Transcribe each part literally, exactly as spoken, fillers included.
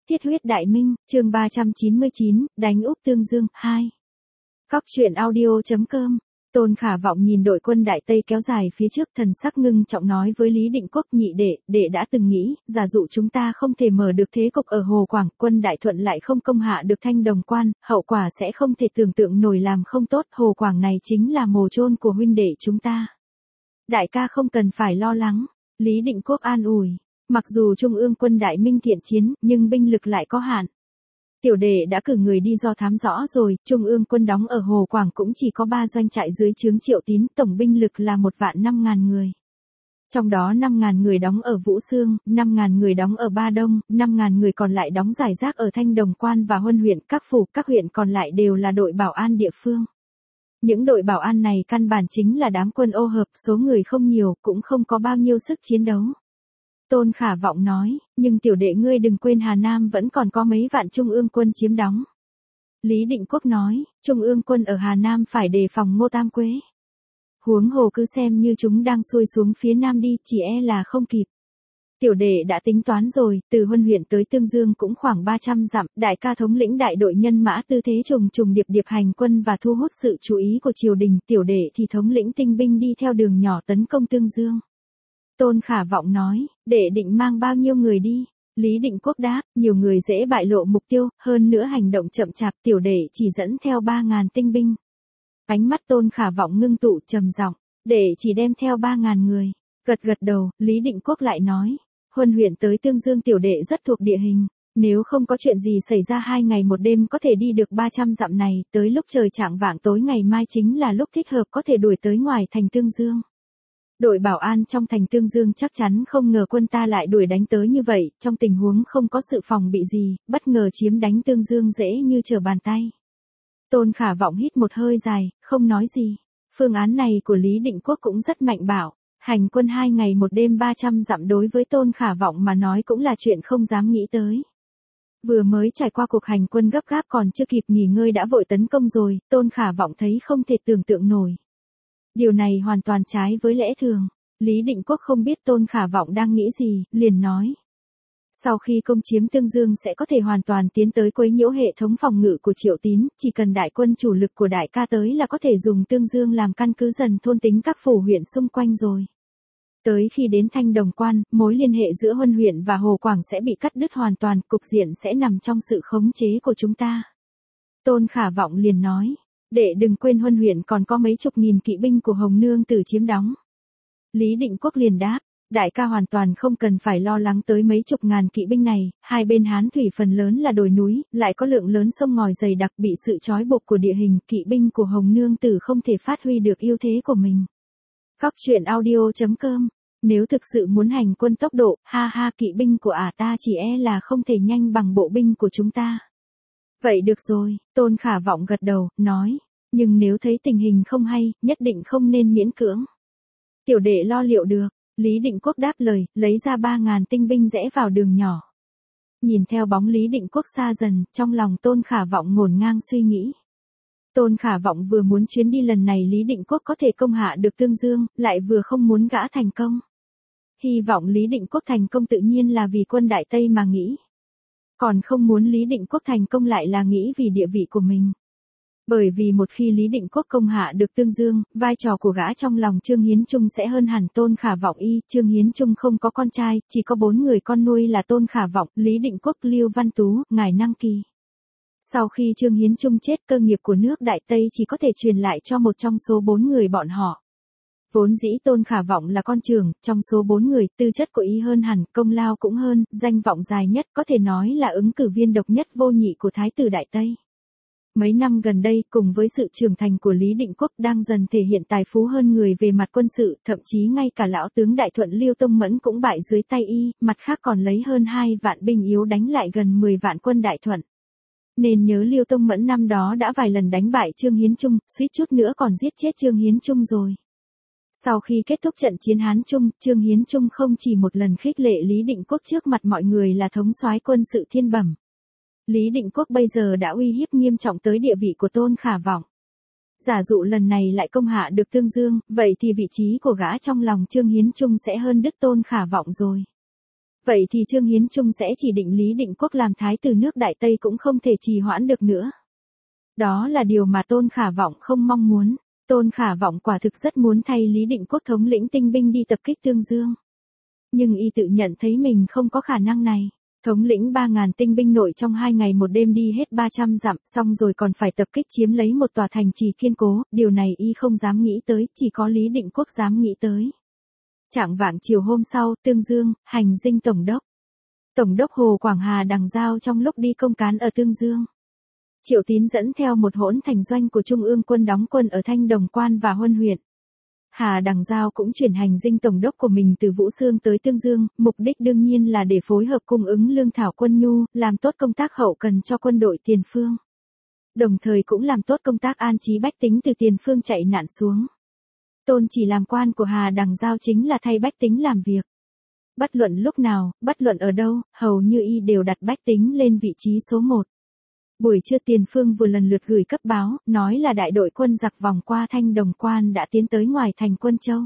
Thiết huyết đại minh, chương ba trăm chín mươi chín, đánh úp Tương Dương, hai. Cóc truyện audio chấm com. Tôn Khả Vọng nhìn đội quân Đại Tây kéo dài phía trước, thần sắc ngưng trọng nói với Lý Định Quốc: nhị đệ, đệ đã từng nghĩ, giả dụ chúng ta không thể mở được thế cục ở Hồ Quảng, quân Đại Thuận lại không công hạ được Thanh Đồng Quan, hậu quả sẽ không thể tưởng tượng nổi, làm không tốt, Hồ Quảng này chính là mồ chôn của huynh đệ chúng ta. Đại ca không cần phải lo lắng, Lý Định Quốc an ủi. Mặc dù Trung ương quân Đại Minh thiện chiến, nhưng binh lực lại có hạn. Tiểu đệ đã cử người đi do thám rõ rồi, Trung ương quân đóng ở Hồ Quảng cũng chỉ có ba doanh trại dưới trướng Triệu Tín, tổng binh lực là một vạn năm ngàn người. Trong đó năm ngàn người đóng ở Vũ Xương, năm ngàn người đóng ở Ba Đông, năm ngàn người còn lại đóng rải rác ở Thanh Đồng Quan và Huân huyện, các phủ, các huyện còn lại đều là đội bảo an địa phương. Những đội bảo an này căn bản chính là đám quân ô hợp, số người không nhiều, cũng không có bao nhiêu sức chiến đấu. Tôn Khả Vọng nói, nhưng tiểu đệ ngươi đừng quên Hà Nam vẫn còn có mấy vạn Trung ương quân chiếm đóng. Lý Định Quốc nói, Trung ương quân ở Hà Nam phải đề phòng Ngô Tam Quế. Huống hồ cứ xem như chúng đang xuôi xuống phía Nam đi, chỉ e là không kịp. Tiểu đệ đã tính toán rồi, từ Huân huyện tới Tương Dương cũng khoảng ba trăm dặm, đại ca thống lĩnh đại đội nhân mã tư thế trùng trùng điệp điệp hành quân và thu hút sự chú ý của triều đình, tiểu đệ thì thống lĩnh tinh binh đi theo đường nhỏ tấn công Tương Dương. Tôn Khả Vọng nói, đệ định mang bao nhiêu người đi? Lý Định Quốc đáp, nhiều người dễ bại lộ mục tiêu, hơn nữa hành động chậm chạp, tiểu đệ chỉ dẫn theo ba ngàn tinh binh. Ánh mắt Tôn Khả Vọng ngưng tụ trầm giọng, đệ chỉ đem theo ba ngàn người. Gật gật đầu, Lý Định Quốc lại nói, Huân huyện tới Tương Dương tiểu đệ rất thuộc địa hình, nếu không có chuyện gì xảy ra hai ngày một đêm có thể đi được ba trăm dặm này, tới lúc trời chạng vạng tối ngày mai chính là lúc thích hợp có thể đuổi tới ngoài thành Tương Dương. Đội bảo an trong thành Tương Dương chắc chắn không ngờ quân ta lại đuổi đánh tới như vậy, trong tình huống không có sự phòng bị gì, bất ngờ chiếm đánh Tương Dương dễ như trở bàn tay. Tôn Khả Vọng hít một hơi dài, không nói gì. Phương án này của Lý Định Quốc cũng rất mạnh bạo, hành quân hai ngày một đêm ba trăm dặm đối với Tôn Khả Vọng mà nói cũng là chuyện không dám nghĩ tới. Vừa mới trải qua cuộc hành quân gấp gáp còn chưa kịp nghỉ ngơi đã vội tấn công rồi, Tôn Khả Vọng thấy không thể tưởng tượng nổi. Điều này hoàn toàn trái với lẽ thường. Lý Định Quốc không biết Tôn Khả Vọng đang nghĩ gì, liền nói. Sau khi công chiếm Tương Dương sẽ có thể hoàn toàn tiến tới quấy nhiễu hệ thống phòng ngự của Triệu Tín, chỉ cần đại quân chủ lực của đại ca tới là có thể dùng Tương Dương làm căn cứ dần thôn tính các phủ huyện xung quanh rồi. Tới khi đến Thanh Đồng Quan, mối liên hệ giữa Huân huyện và Hồ Quảng sẽ bị cắt đứt hoàn toàn, cục diện sẽ nằm trong sự khống chế của chúng ta. Tôn Khả Vọng liền nói. Đệ đừng quên Huân huyện còn có mấy chục nghìn kỵ binh của Hồng Nương Tử chiếm đóng. Lý Định Quốc liền đáp, đại ca hoàn toàn không cần phải lo lắng tới mấy chục ngàn kỵ binh này, hai bên Hán thủy phần lớn là đồi núi, lại có lượng lớn sông ngòi dày đặc, bị sự trói buộc của địa hình, kỵ binh của Hồng Nương Tử không thể phát huy được ưu thế của mình. Cóc truyện audio chấm com. Nếu thực sự muốn hành quân tốc độ, ha ha, kỵ binh của ả ta chỉ e là không thể nhanh bằng bộ binh của chúng ta. Vậy được rồi, Tôn Khả Vọng gật đầu, nói, nhưng nếu thấy tình hình không hay, nhất định không nên miễn cưỡng. Tiểu đệ lo liệu được, Lý Định Quốc đáp lời, lấy ra ba ngàn tinh binh rẽ vào đường nhỏ. Nhìn theo bóng Lý Định Quốc xa dần, trong lòng Tôn Khả Vọng ngổn ngang suy nghĩ. Tôn Khả Vọng vừa muốn chuyến đi lần này Lý Định Quốc có thể công hạ được Tương Dương, lại vừa không muốn gã thành công. Hy vọng Lý Định Quốc thành công tự nhiên là vì quân Đại Tây mà nghĩ. Còn không muốn Lý Định Quốc thành công lại là nghĩ vì địa vị của mình. Bởi vì một khi Lý Định Quốc công hạ được Tương Dương, vai trò của gã trong lòng Trương Hiến Trung sẽ hơn hẳn Tôn Khả Vọng y. Trương Hiến Trung không có con trai, chỉ có bốn người con nuôi là Tôn Khả Vọng, Lý Định Quốc, Lưu Văn Tú, Ngải Năng Kỳ. Sau khi Trương Hiến Trung chết, cơ nghiệp của nước Đại Tây chỉ có thể truyền lại cho một trong số bốn người bọn họ. Vốn dĩ Tôn Khả Vọng là con trưởng, trong số bốn người, tư chất của y hơn hẳn, công lao cũng hơn, danh vọng dài nhất, có thể nói là ứng cử viên độc nhất vô nhị của Thái tử Đại Tây. Mấy năm gần đây, cùng với sự trưởng thành của Lý Định Quốc đang dần thể hiện tài phú hơn người về mặt quân sự, thậm chí ngay cả lão tướng Đại Thuận Liêu Tông Mẫn cũng bại dưới tay y, mặt khác còn lấy hơn hai vạn binh yếu đánh lại gần mười vạn quân Đại Thuận. Nên nhớ Liêu Tông Mẫn năm đó đã vài lần đánh bại Trương Hiến Trung, suýt chút nữa còn giết chết Trương Hiến Trung rồi. Sau khi kết thúc trận chiến Hán Trung, Trương Hiến Trung không chỉ một lần khích lệ Lý Định Quốc trước mặt mọi người là thống soái quân sự thiên bẩm. Lý Định Quốc bây giờ đã uy hiếp nghiêm trọng tới địa vị của Tôn Khả Vọng. Giả dụ lần này lại công hạ được Tương Dương, vậy thì vị trí của gã trong lòng Trương Hiến Trung sẽ hơn đứt Tôn Khả Vọng rồi. Vậy thì Trương Hiến Trung sẽ chỉ định Lý Định Quốc làm thái tử nước Đại Tây cũng không thể trì hoãn được nữa. Đó là điều mà Tôn Khả Vọng không mong muốn. Tôn Khả Vọng quả thực rất muốn thay Lý Định Quốc thống lĩnh tinh binh đi tập kích Tương Dương. Nhưng y tự nhận thấy mình không có khả năng này. Thống lĩnh ba ngàn tinh binh nội trong hai ngày một đêm đi hết ba trăm dặm, xong rồi còn phải tập kích chiếm lấy một tòa thành trì kiên cố, điều này y không dám nghĩ tới, chỉ có Lý Định Quốc dám nghĩ tới. Chạng vạng chiều hôm sau, Tương Dương, hành dinh tổng đốc. Tổng đốc Hồ Quảng Hà Đằng Giao trong lúc đi công cán ở Tương Dương. Triệu Tín dẫn theo một hỗn thành doanh của Trung ương quân đóng quân ở Thanh Đồng Quan và Huân huyện. Hà Đằng Giao cũng chuyển hành dinh tổng đốc của mình từ Vũ Xương tới Tương Dương, mục đích đương nhiên là để phối hợp cung ứng lương thảo quân nhu, làm tốt công tác hậu cần cho quân đội tiền phương. Đồng thời cũng làm tốt công tác an trí bách tính từ tiền phương chạy nạn xuống. Tôn chỉ làm quan của Hà Đằng Giao chính là thay bách tính làm việc. Bất luận lúc nào, bất luận ở đâu, hầu như y đều đặt bách tính lên vị trí số một. Buổi trưa tiền phương vừa lần lượt gửi cấp báo, nói là đại đội quân giặc vòng qua Thanh Đồng Quan đã tiến tới ngoài thành Quân Châu.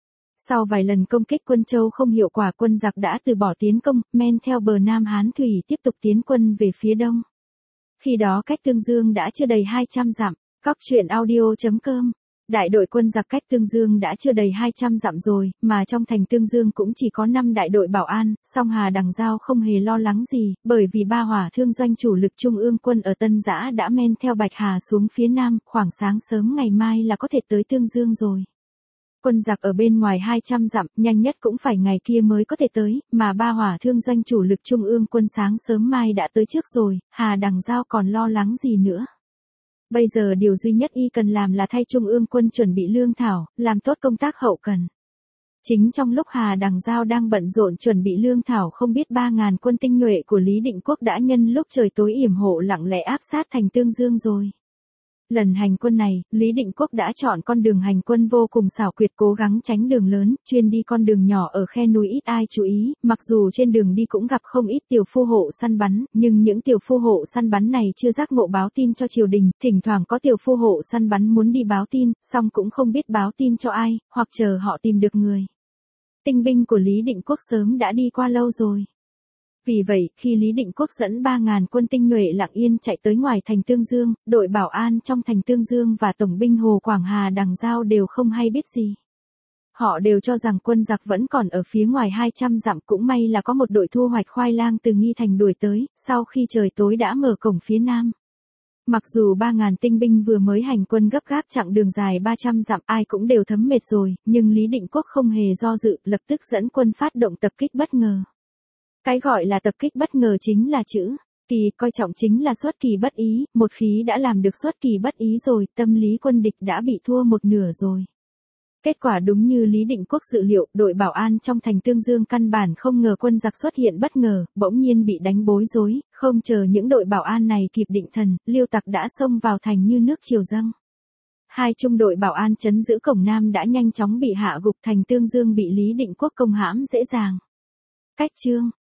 Sau vài lần công kích Quân Châu không hiệu quả, quân giặc đã từ bỏ tiến công, men theo bờ Nam Hán Thủy tiếp tục tiến quân về phía đông. Khi đó cách Tương Dương đã chưa đầy hai trăm dặm, Cóc truyện audio chấm com. Đại đội quân giặc cách Tương Dương đã chưa đầy hai trăm dặm rồi, mà trong thành Tương Dương cũng chỉ có năm đại đội bảo an, song Hà Đằng Giao không hề lo lắng gì, bởi vì ba hỏa thương doanh chủ lực Trung ương quân ở Tân Giã đã men theo Bạch Hà xuống phía nam, khoảng sáng sớm ngày mai là có thể tới Tương Dương rồi. Quân giặc ở bên ngoài hai trăm dặm, nhanh nhất cũng phải ngày kia mới có thể tới, mà ba hỏa thương doanh chủ lực Trung ương quân sáng sớm mai đã tới trước rồi, Hà Đằng Giao còn lo lắng gì nữa. Bây giờ điều duy nhất y cần làm là thay Trung ương quân chuẩn bị lương thảo, làm tốt công tác hậu cần. Chính trong lúc Hà Đằng Giao đang bận rộn chuẩn bị lương thảo, không biết ba ngàn quân tinh nhuệ của Lý Định Quốc đã nhân lúc trời tối yểm hộ lặng lẽ áp sát thành Tương Dương rồi. Lần hành quân này, Lý Định Quốc đã chọn con đường hành quân vô cùng xảo quyệt, cố gắng tránh đường lớn, chuyên đi con đường nhỏ ở khe núi ít ai chú ý, mặc dù trên đường đi cũng gặp không ít tiểu phu hộ săn bắn, nhưng những tiểu phu hộ săn bắn này chưa giác ngộ báo tin cho triều đình, thỉnh thoảng có tiểu phu hộ săn bắn muốn đi báo tin, song cũng không biết báo tin cho ai, hoặc chờ họ tìm được người. Tinh binh của Lý Định Quốc sớm đã đi qua lâu rồi. Vì vậy, khi Lý Định Quốc dẫn ba ngàn quân tinh nhuệ lặng yên chạy tới ngoài thành Tương Dương, đội bảo an trong thành Tương Dương và tổng binh Hồ Quảng Hà Đằng Giao đều không hay biết gì. Họ đều cho rằng quân giặc vẫn còn ở phía ngoài hai trăm dặm, cũng may là có một đội thu hoạch khoai lang từ Nghi Thành đuổi tới, sau khi trời tối đã mở cổng phía nam. Mặc dù ba ngàn tinh binh vừa mới hành quân gấp gáp chặng đường dài ba trăm dặm, ai cũng đều thấm mệt rồi, nhưng Lý Định Quốc không hề do dự, lập tức dẫn quân phát động tập kích bất ngờ. Cái gọi là tập kích bất ngờ chính là chữ kỳ, coi trọng chính là xuất kỳ bất ý, một khí đã làm được xuất kỳ bất ý rồi, tâm lý quân địch đã bị thua một nửa rồi. Kết quả đúng như Lý Định Quốc dự liệu, đội bảo an trong thành Tương Dương căn bản không ngờ quân giặc xuất hiện bất ngờ, bỗng nhiên bị đánh bối rối, không chờ những đội bảo an này kịp định thần, Liêu tặc đã xông vào thành như nước triều dâng. Hai trung đội bảo an trấn giữ cổng nam đã nhanh chóng bị hạ gục, thành Tương Dương bị Lý Định Quốc công hãm dễ dàng. Cách chương